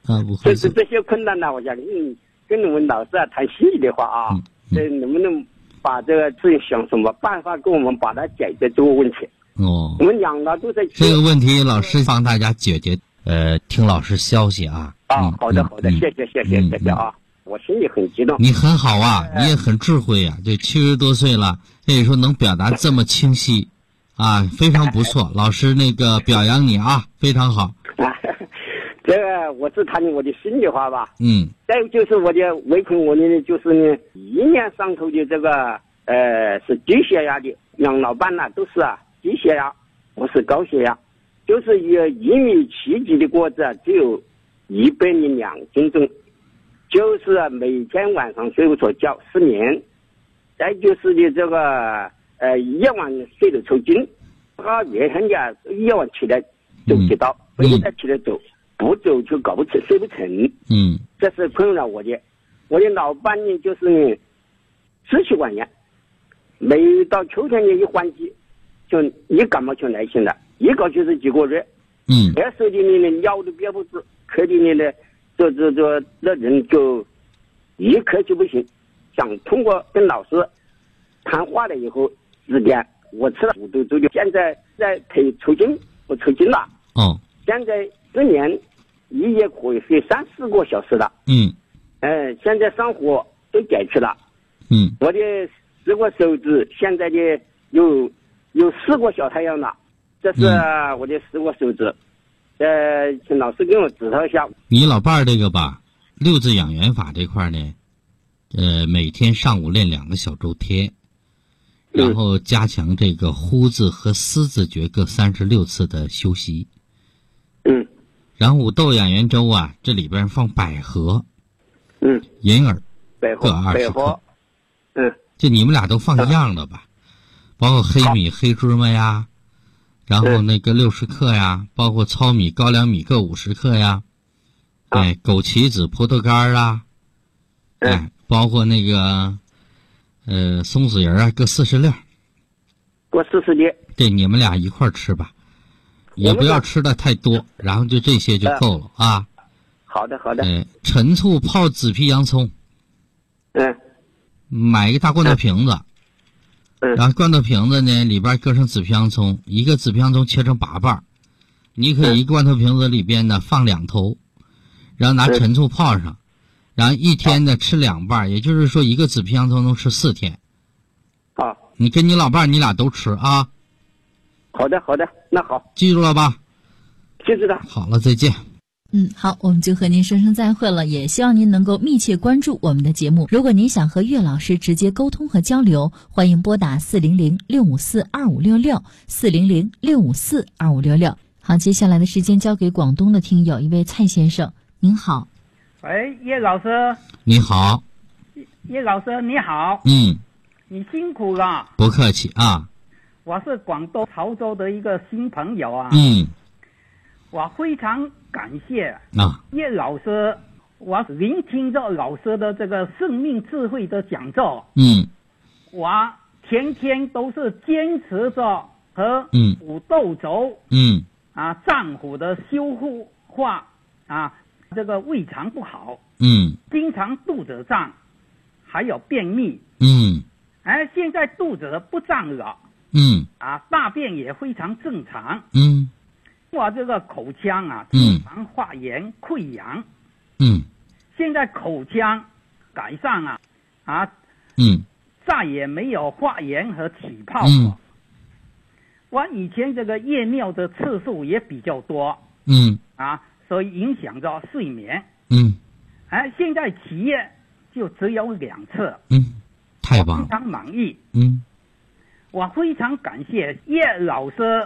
不会。 就是这些困难呢，我想跟你们老师谈心里的话啊，能不能把这个自己想什么办法给我们把它解决这个问题？我们养老都在这个问题，老师帮大家解决。听老师消息啊。 好的，谢谢啊。我心里很激动。 你很好啊，你也很智慧啊，这70多岁了，这个时候能表达这么清晰啊，非常不错。老师那个表扬你啊，非常好。 这个我是谈我的心里话吧。再有就是我的围困我的就是呢，1年上头的这个是低血压的养老伴呢，都是低血压，我是高血压，就是1米7几的个子只有102斤重。就是每天晚上睡不着觉，失眠，再就是的这个夜晚睡得抽筋，他每天呀夜晚起来走不到，非得起来走，不走就搞不成，睡不成。这是困扰我的。我的老伴呢，就是呢支气管炎，每到秋天呢一换季，就一感冒就来劲了，一搞就是几个月。那时候的呢尿都憋不住，可的呢那人就一刻就不行。想通过跟老师谈话了以后，时间我吃了5度粥，现在在腿抽筋，我抽筋了。现在失眠一夜可以睡3-4个小时了。现在上火都解决了。我的10个手指现在的有4个小太阳了，这是我的10个手指。请老师给我指导一下。 你老伴儿这个吧，6字养元法这块呢，每天上午练2个小周天，然后加强这个呼字和思字诀各36次的修习。然后五豆养元粥啊，这里边放百合，银耳各20克。就你们俩都放一样的吧，包括黑米、黑芝麻呀。然后那个60克呀，包括糙米、高粱米各50克呀，枸杞子、葡萄干啊，包括那个松子仁啊，各40粒， 各40粒。 对，你们俩一块吃吧，也不要吃的太多，然后就这些就够了啊。 好的。 陈醋泡紫皮洋葱，买一个大罐头瓶子。然后罐头瓶子呢，里边搁上紫皮洋葱，一个紫皮洋葱切成8瓣，你可以一个罐头瓶子里边呢放2头，然后拿陈醋泡上，然后一天呢吃2瓣，也就是说一个紫皮洋葱能吃4天。你跟你老伴你俩都吃啊。 好的，那好， 记住了吧？ 记住了。 好了，再见。 好，我们就和您说声再会了，也希望您能够密切关注我们的节目。如果您想和岳老师直接沟通和交流，欢迎拨打400-654-2566 400-654-2566。好，接下来的时间交给广东的听友，一位蔡先生，您好。 喂，叶老师。 你好。 叶老师你好。你辛苦了。 不客气啊。 我是广东潮州的一个新朋友啊。我非常感谢叶老师，我聆听着老师的这个生命智慧的讲座。我天天都是坚持着和五豆粥脏腑的修复化这个胃肠不好，经常肚子胀，还有便秘。现在肚子不胀了，大便也非常正常。我这个口腔经常发炎溃疡。现在口腔改善再也没有发炎和起泡了。我以前这个夜尿的次数也比较多。所以影响着睡眠。现在起夜就只有2次。 太棒了， 非常满意。我非常感谢叶老师。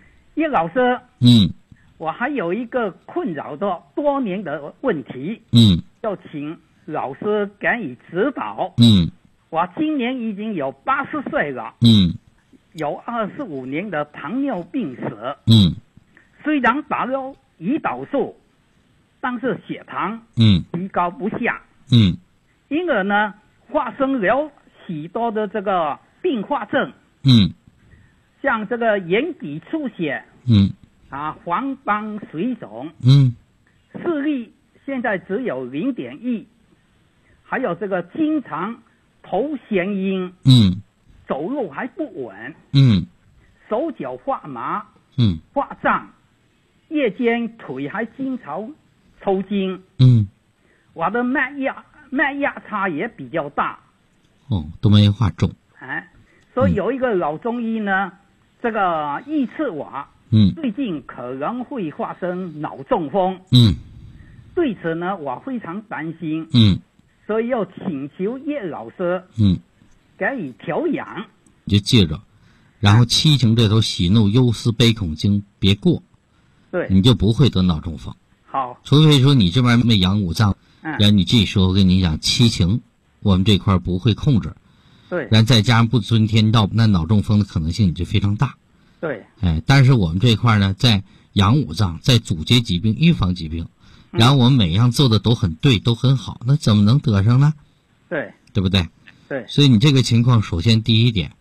我还有一个困扰着多年的问题，要请老师给予指导。我今年已经有80岁了，有25年的糖尿病史。虽然打了胰岛素，但是血糖提高不下。因而呢，发生了许多的这个并发症。像这个眼底出血，黄斑水肿，视力现在只有0.1，还有这个经常头眩晕，走路还不稳，手脚发麻，发胀，夜间腿还经常抽筋，我的脉压差也比较大， 都没话重， 所以有一个老中医呢，这个预测我，最近可能会发生脑中风，对此呢，我非常担心，所以要请求叶老师，给予调养。 你就记着，然后七情这头喜怒忧思悲恐惊别过， 对， 你就不会得脑中风。 好， 除非说你这边没养五脏，然后你这时候跟你讲七情，我们这块不会控制， 对， 然后再加上不遵天道，那脑中风的可能性就非常大。 对， 但是我们这块呢，在养五脏，在阻截疾病、预防疾病，然后我们每样做的都很对，都很好，那怎么能得上呢？ 对， 对不对？ 对， 所以你这个情况，首先第一点，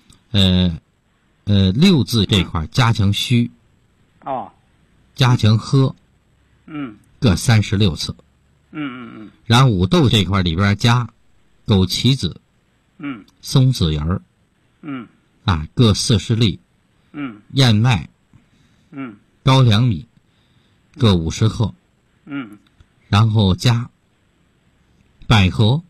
六字这块加强虚，加强喝，各36次，然后五豆这块里边加枸杞子，松子仁儿，各40粒，燕麦，高粱米，各50克，然后加百合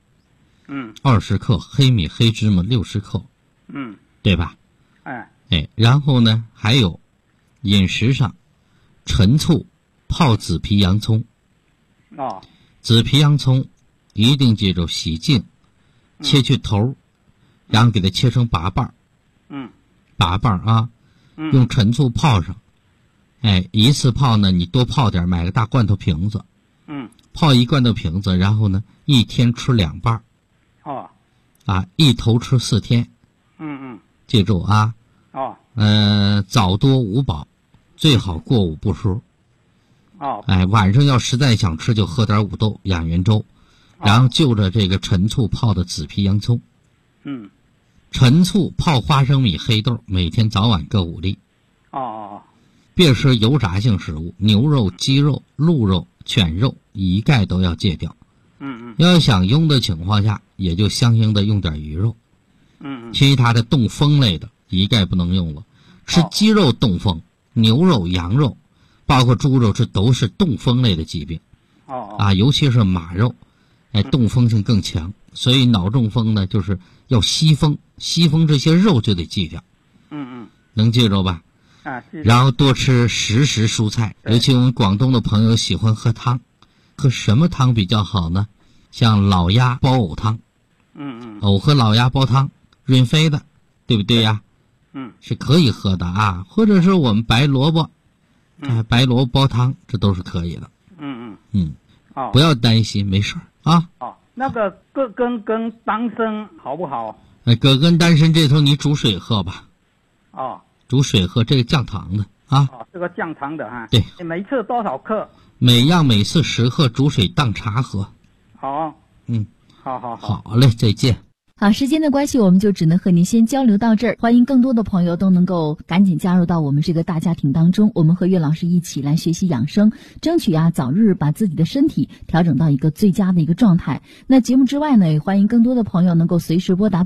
，20克，黑米黑芝麻60克，对吧？然后呢，还有饮食上，陈醋泡紫皮洋葱，紫皮洋葱一定记住洗净，切去头，然后给它切成8瓣，8瓣啊，用陈醋泡上，一次泡呢，你多泡点，买个大罐头瓶子，泡1罐头瓶子，然后呢，一天吃2瓣，一头吃4天，记住啊，早多午饱，最好过午不食，晚上要实在想吃，就喝点五豆养元粥，然后就着这个陈醋泡的紫皮洋葱，陈醋泡花生米、黑豆，每天早晚各5粒，别吃油炸性食物，牛肉、鸡肉、鹿肉、犬肉一概都要戒掉，要想用的情况下，也就相应的用点鱼肉，其他的冻风类的一概不能用了，吃鸡肉冻风，牛肉、羊肉，包括猪肉，这都是冻风类的疾病，尤其是马肉，冻风性更强，所以脑中风呢，就是要吸风，吸风这些肉就得忌掉，能记住吧？然后多吃实时蔬菜，尤其我们广东的朋友喜欢喝汤，喝什么汤比较好呢？像老鸭煲藕汤，藕和老鸭煲汤，润肺的，对不对呀？是可以喝的啊，或者是我们白萝卜，白萝卜煲汤，这都是可以的。不要担心，没事啊。 那个葛根跟丹参好不好？ 葛根丹参这头你煮水喝吧。煮水喝，这个降糖的啊。 这个降糖的哈。 对。 每次多少克？ 每次10克，煮水当茶喝。 好。好。 好嘞，再见。 好，时间的关系，我们就只能和您先交流到这儿。欢迎更多的朋友都能够赶紧加入到我们这个大家庭当中，我们和岳老师一起来学习养生，争取早日把自己的身体调整到一个最佳的一个状态。那节目之外呢，也欢迎更多的朋友能够随时拨打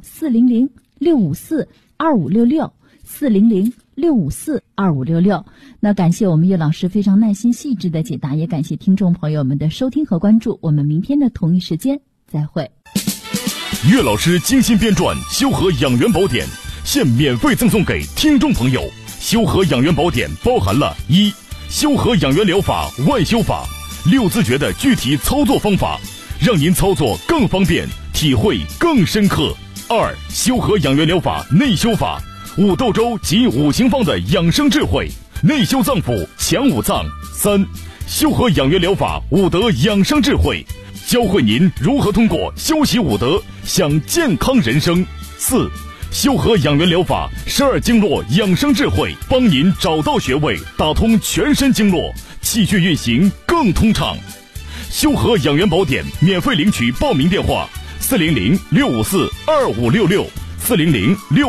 400-654-2566，400-654-2566。那感谢我们岳老师非常耐心细致的解答，也感谢听众朋友们的收听和关注。我们明天的同一时间再会。 岳老师精心编撰《修和养元宝典》，现免费赠送给听众朋友。修和养元宝典包含了1. 修和养元疗法外修法，6字诀的具体操作方法，让您操作更方便，体会更深刻。2. 修和养元疗法内修法，5豆粥及5行方的养生智慧，内修脏腑，强五脏。3. 修和养元疗法5德养生智慧，教会您如何通过修习5德享健康人生。4. 修和养元疗法12经络养生智慧，帮您找到穴位，打通全身经络，气血运行更通畅。修和养元宝典免费领取报名电话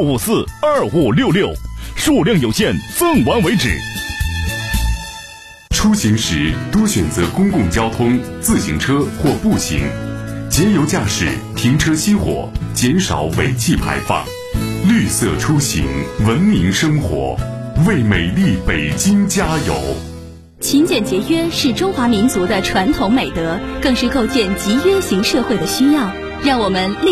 ：400-654-2566，400-654-2566，数量有限，赠完为止。 出行时多选择公共交通、自行车或步行，节油驾驶，停车熄火，减少尾气排放。绿色出行，文明生活，为美丽北京加油。 勤俭节约是中华民族的传统美德，更是构建集约型社会的需要。让我们